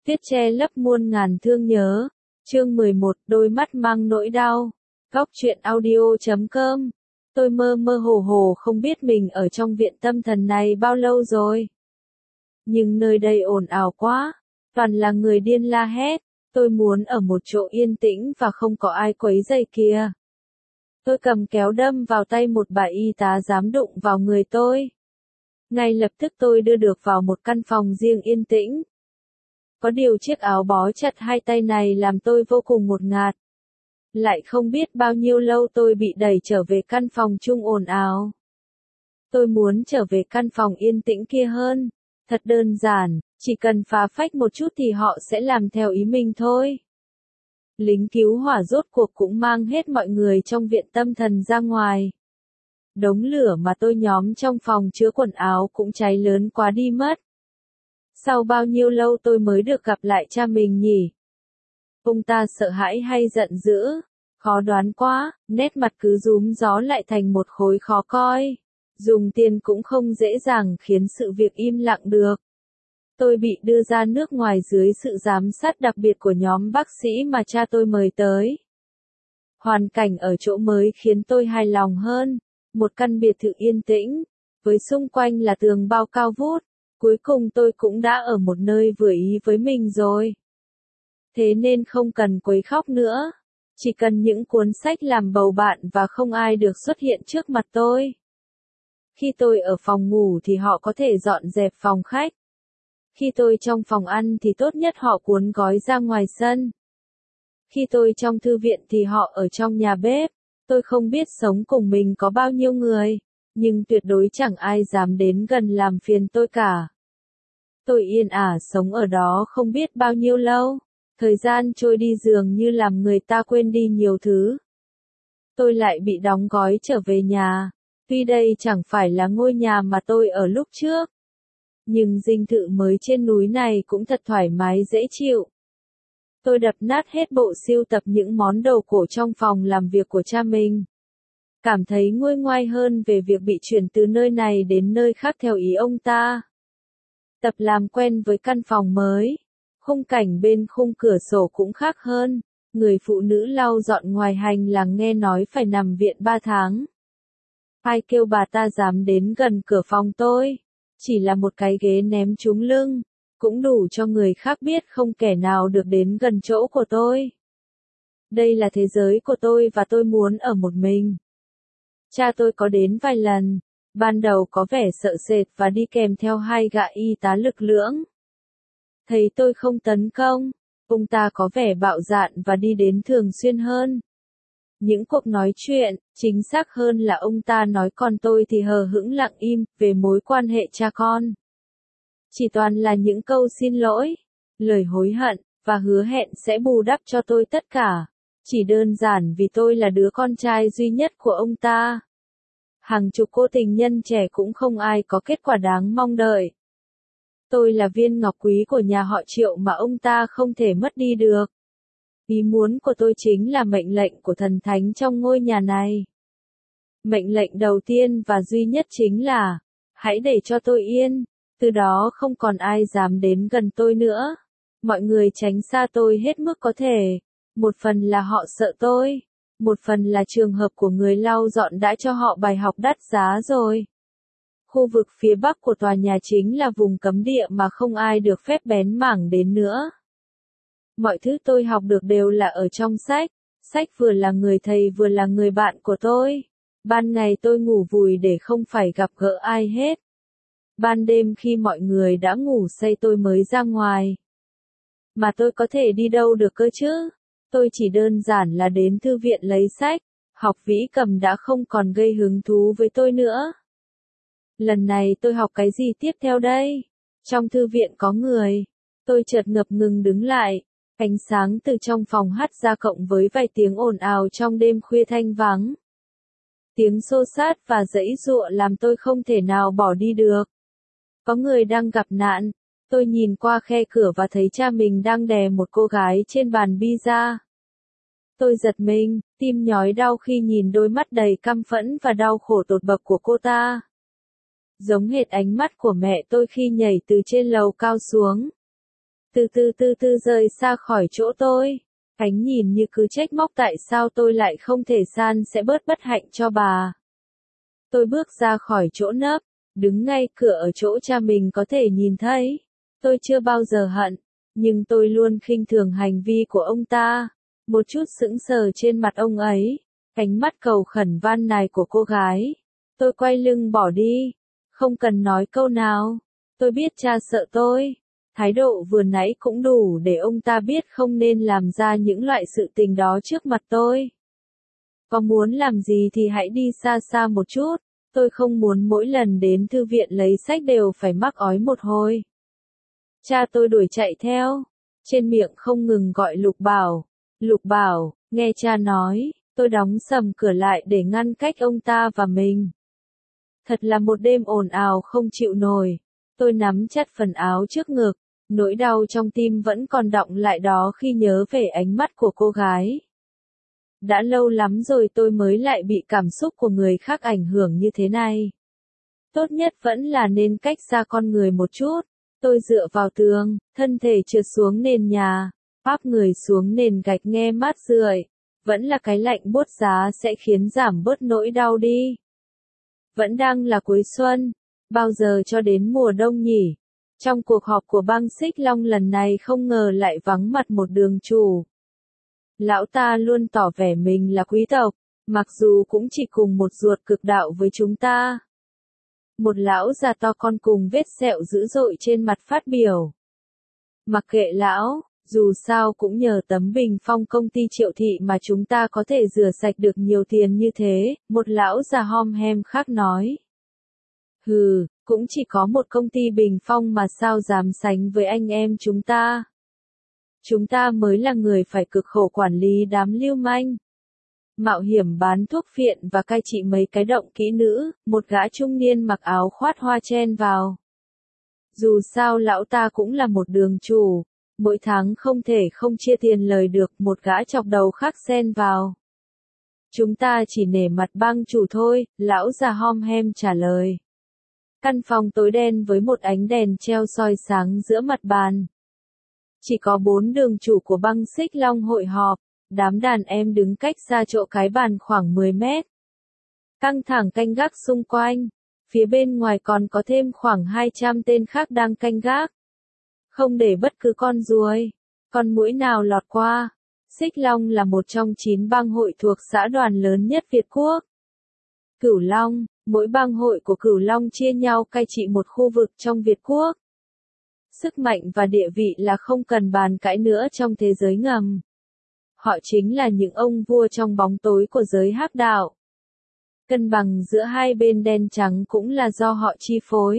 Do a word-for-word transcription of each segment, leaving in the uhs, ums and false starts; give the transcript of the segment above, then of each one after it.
Viết che lấp muôn ngàn thương nhớ. Chương mười một, đôi mắt mang nỗi đau. Góc truyện audio chấm com. Tôi mơ mơ hồ hồ không biết mình ở trong viện tâm thần này bao lâu rồi. Nhưng nơi đây ồn ào quá, toàn là người điên la hét, tôi muốn ở một chỗ yên tĩnh và không có ai quấy rầy kìa. Tôi cầm kéo đâm vào tay một bà y tá dám đụng vào người tôi. Ngay lập tức tôi đưa được vào một căn phòng riêng yên tĩnh. Có điều chiếc áo bó chặt hai tay này làm tôi vô cùng ngột ngạt. Lại không biết bao nhiêu lâu tôi bị đẩy trở về căn phòng chung ồn ào. Tôi muốn trở về căn phòng yên tĩnh kia hơn. Thật đơn giản, chỉ cần phá phách một chút thì họ sẽ làm theo ý mình thôi. Lính cứu hỏa rốt cuộc cũng mang hết mọi người trong viện tâm thần ra ngoài. Đống lửa mà tôi nhóm trong phòng chứa quần áo cũng cháy lớn quá đi mất. Sau bao nhiêu lâu tôi mới được gặp lại cha mình nhỉ? Ông ta sợ hãi hay giận dữ? Khó đoán quá, nét mặt cứ rúm gió lại thành một khối khó coi. Dùng tiền cũng không dễ dàng khiến sự việc im lặng được. Tôi bị đưa ra nước ngoài dưới sự giám sát đặc biệt của nhóm bác sĩ mà cha tôi mời tới. Hoàn cảnh ở chỗ mới khiến tôi hài lòng hơn. Một căn biệt thự yên tĩnh, với xung quanh là tường bao cao vút. Cuối cùng tôi cũng đã ở một nơi vừa ý với mình rồi. Thế nên không cần quấy khóc nữa. Chỉ cần những cuốn sách làm bầu bạn và không ai được xuất hiện trước mặt tôi. Khi tôi ở phòng ngủ thì họ có thể dọn dẹp phòng khách. Khi tôi trong phòng ăn thì tốt nhất họ cuốn gói ra ngoài sân. Khi tôi trong thư viện thì họ ở trong nhà bếp. Tôi không biết sống cùng mình có bao nhiêu người, nhưng tuyệt đối chẳng ai dám đến gần làm phiền tôi cả. Tôi yên ả sống ở đó không biết bao nhiêu lâu. Thời gian trôi đi dường như làm người ta quên đi nhiều thứ. Tôi lại bị đóng gói trở về nhà. Tuy đây chẳng phải là ngôi nhà mà tôi ở lúc trước. Nhưng dinh thự mới trên núi này cũng thật thoải mái dễ chịu. Tôi đập nát hết bộ sưu tập những món đồ cổ trong phòng làm việc của cha mình. Cảm thấy nguôi ngoai hơn về việc bị chuyển từ nơi này đến nơi khác theo ý ông ta. Tập làm quen với căn phòng mới. Khung cảnh bên khung cửa sổ cũng khác hơn. Người phụ nữ lau dọn ngoài hành lang nghe nói phải nằm viện ba tháng. Ai kêu bà ta dám đến gần cửa phòng tôi. Chỉ là một cái ghế ném trúng lưng. Cũng đủ cho người khác biết không kẻ nào được đến gần chỗ của tôi. Đây là thế giới của tôi và tôi muốn ở một mình. Cha tôi có đến vài lần. Ban đầu có vẻ sợ sệt và đi kèm theo hai gã y tá lực lưỡng. Thấy tôi không tấn công, ông ta có vẻ bạo dạn và đi đến thường xuyên hơn. Những cuộc nói chuyện, chính xác hơn là ông ta nói con tôi thì hờ hững lặng im về mối quan hệ cha con. Chỉ toàn là những câu xin lỗi, lời hối hận, và hứa hẹn sẽ bù đắp cho tôi tất cả. Chỉ đơn giản vì tôi là đứa con trai duy nhất của ông ta. Hàng chục cô tình nhân trẻ cũng không ai có kết quả đáng mong đợi. Tôi là viên ngọc quý của nhà họ Triệu mà ông ta không thể mất đi được. Ý muốn của tôi chính là mệnh lệnh của thần thánh trong ngôi nhà này. Mệnh lệnh đầu tiên và duy nhất chính là, hãy để cho tôi yên, từ đó không còn ai dám đến gần tôi nữa. Mọi người tránh xa tôi hết mức có thể. Một phần là họ sợ tôi, một phần là trường hợp của người lau dọn đã cho họ bài học đắt giá rồi. Khu vực phía bắc của tòa nhà chính là vùng cấm địa mà không ai được phép bén mảng đến nữa. Mọi thứ tôi học được đều là ở trong sách, sách vừa là người thầy vừa là người bạn của tôi. Ban ngày tôi ngủ vùi để không phải gặp gỡ ai hết. Ban đêm khi mọi người đã ngủ say tôi mới ra ngoài. Mà tôi có thể đi đâu được cơ chứ? Tôi chỉ đơn giản là đến thư viện lấy sách, học vĩ cầm đã không còn gây hứng thú với tôi nữa. Lần này tôi học cái gì tiếp theo đây? Trong thư viện có người. Tôi chợt ngập ngừng đứng lại. Ánh sáng từ trong phòng hắt ra cộng với vài tiếng ồn ào trong đêm khuya thanh vắng. Tiếng xô xát và giãy giụa làm tôi không thể nào bỏ đi được. Có người đang gặp nạn. Tôi nhìn qua khe cửa và thấy cha mình đang đè một cô gái trên bàn pizza. Tôi giật mình, tim nhói đau khi nhìn đôi mắt đầy căm phẫn và đau khổ tột bậc của cô ta. Giống hệt ánh mắt của mẹ tôi khi nhảy từ trên lầu cao xuống. từ từ từ từ rời xa khỏi chỗ tôi. Khánh nhìn như cứ trách móc tại sao tôi lại không thể san sẽ bớt bất hạnh cho bà. Tôi bước ra khỏi chỗ nấp, đứng ngay cửa ở chỗ cha mình có thể nhìn thấy. Tôi chưa bao giờ hận, nhưng tôi luôn khinh thường hành vi của ông ta. Một chút sững sờ trên mặt ông ấy, ánh mắt cầu khẩn van nài của cô gái. Tôi quay lưng bỏ đi, không cần nói câu nào. Tôi biết cha sợ tôi. Thái độ vừa nãy cũng đủ để ông ta biết không nên làm ra những loại sự tình đó trước mặt tôi. Có muốn làm gì thì hãy đi xa xa một chút. Tôi không muốn mỗi lần đến thư viện lấy sách đều phải mắc ói một hồi. Cha tôi đuổi chạy theo, trên miệng không ngừng gọi Lục Bảo. Lục Bảo, nghe cha nói, tôi đóng sầm cửa lại để ngăn cách ông ta và mình. Thật là một đêm ồn ào không chịu nổi. Tôi nắm chặt phần áo trước ngực, nỗi đau trong tim vẫn còn đọng lại đó khi nhớ về ánh mắt của cô gái. Đã lâu lắm rồi tôi mới lại bị cảm xúc của người khác ảnh hưởng như thế này. Tốt nhất vẫn là nên cách xa con người một chút. Tôi dựa vào tường, thân thể trượt xuống nền nhà, áp người xuống nền gạch nghe mát rượi. Vẫn là cái lạnh buốt giá sẽ khiến giảm bớt nỗi đau đi. Vẫn đang là cuối xuân, bao giờ cho đến mùa đông nhỉ? Trong cuộc họp của bang Xích Long lần này không ngờ lại vắng mặt một đường chủ. Lão ta luôn tỏ vẻ mình là quý tộc, mặc dù cũng chỉ cùng một ruột cực đạo với chúng ta. Một lão già to con cùng vết sẹo dữ dội trên mặt phát biểu. Mặc kệ lão, dù sao cũng nhờ tấm bình phong công ty Triệu Thị mà chúng ta có thể rửa sạch được nhiều tiền như thế, một lão già hom hem khác nói. Hừ, cũng chỉ có một công ty bình phong mà sao dám sánh với anh em chúng ta. Chúng ta mới là người phải cực khổ quản lý đám lưu manh. Mạo hiểm bán thuốc phiện và cai trị mấy cái động kỹ nữ, một gã trung niên mặc áo khoát hoa chen vào. Dù sao lão ta cũng là một đường chủ, mỗi tháng không thể không chia tiền lời được, một gã chọc đầu khác xen vào. Chúng ta chỉ nể mặt bang chủ thôi, lão già hom hem trả lời. Căn phòng tối đen với một ánh đèn treo soi sáng giữa mặt bàn. Chỉ có bốn đường chủ của bang Xích Long hội họp, đám đàn em đứng cách xa chỗ cái bàn khoảng mười mét. Căng thẳng canh gác xung quanh, phía bên ngoài còn có thêm khoảng hai trăm tên khác đang canh gác. Không để bất cứ con ruồi, con muỗi nào lọt qua. Xích Long là một trong chín bang hội thuộc xã đoàn lớn nhất Việt Quốc. Cửu Long, mỗi bang hội của Cửu Long chia nhau cai trị một khu vực trong Việt Quốc. Sức mạnh và địa vị là không cần bàn cãi nữa trong thế giới ngầm. Họ chính là những ông vua trong bóng tối của giới hắc đạo. Cân bằng giữa hai bên đen trắng cũng là do họ chi phối.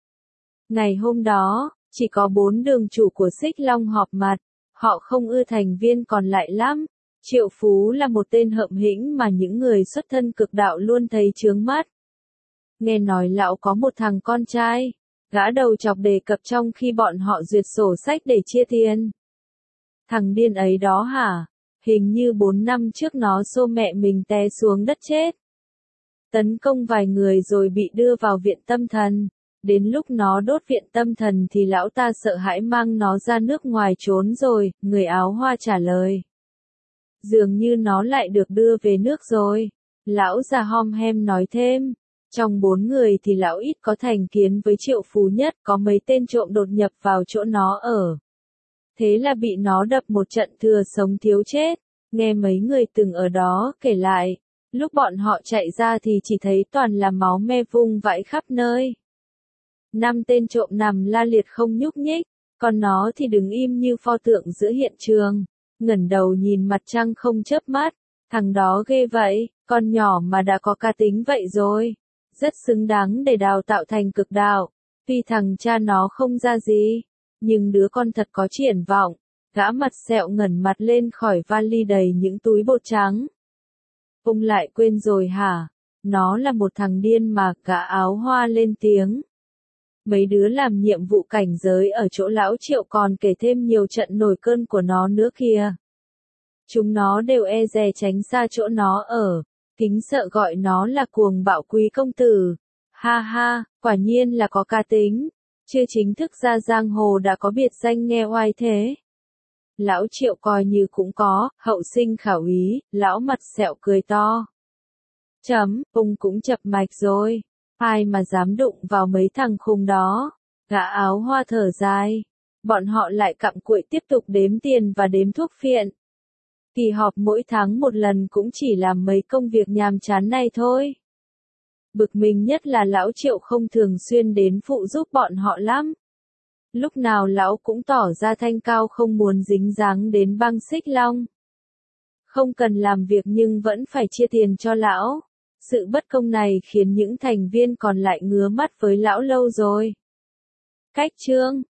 Ngày hôm đó, chỉ có bốn đường chủ của Xích Long họp mặt, họ không ưa thành viên còn lại lắm. Triệu Phú là một tên hợm hĩnh mà những người xuất thân cực đạo luôn thấy chướng mắt. Nghe nói lão có một thằng con trai, gã đầu chọc đề cập trong khi bọn họ duyệt sổ sách để chia tiền. Thằng điên ấy đó hả? Hình như bốn năm trước nó xô mẹ mình té xuống đất chết. Tấn công vài người rồi bị đưa vào viện tâm thần. Đến lúc nó đốt viện tâm thần thì lão ta sợ hãi mang nó ra nước ngoài trốn rồi, người áo hoa trả lời. Dường như nó lại được đưa về nước rồi. Lão già hom hem nói thêm. Trong bốn người thì lão ít có thành kiến với Triệu Phú nhất, có mấy tên trộm đột nhập vào chỗ nó ở. Thế là bị nó đập một trận thừa sống thiếu chết. Nghe mấy người từng ở đó kể lại, lúc bọn họ chạy ra thì chỉ thấy toàn là máu me vung vãi khắp nơi. Năm tên trộm nằm la liệt không nhúc nhích, còn nó thì đứng im như pho tượng giữa hiện trường, ngẩng đầu nhìn mặt trăng không chớp mắt. Thằng đó ghê vậy, con nhỏ mà đã có cá tính vậy rồi. Rất xứng đáng để đào tạo thành cực đạo. Tuy thằng cha nó không ra gì, nhưng đứa con thật có triển vọng. Gã mặt sẹo ngẩng mặt lên khỏi vali đầy những túi bột trắng. Ông lại quên rồi hả? Nó là một thằng điên mà, gã áo hoa lên tiếng. Mấy đứa làm nhiệm vụ cảnh giới ở chỗ lão Triệu còn kể thêm nhiều trận nổi cơn của nó nữa kìa. Chúng nó đều e dè tránh xa chỗ nó ở, kính sợ gọi nó là cuồng bạo quý công tử. Ha ha, quả nhiên là có cá tính. chưa chính thức ra giang hồ đã có biệt danh nghe oai thế. Lão Triệu coi như cũng có, hậu sinh khảo úy, lão mặt sẹo cười to. Chấm, ông cũng chập mạch rồi. Ai mà dám đụng vào mấy thằng khùng đó. Gã áo hoa thở dài. Bọn họ lại cặm cụi tiếp tục đếm tiền và đếm thuốc phiện. Kỳ họp mỗi tháng một lần cũng chỉ làm mấy công việc nhàm chán này thôi. Bực mình nhất là lão Triệu không thường xuyên đến phụ giúp bọn họ lắm. Lúc nào lão cũng tỏ ra thanh cao không muốn dính dáng đến băng xích long. Không cần làm việc nhưng vẫn phải chia tiền cho lão. Sự bất công này khiến những thành viên còn lại ngứa mắt với lão lâu rồi. Cách chương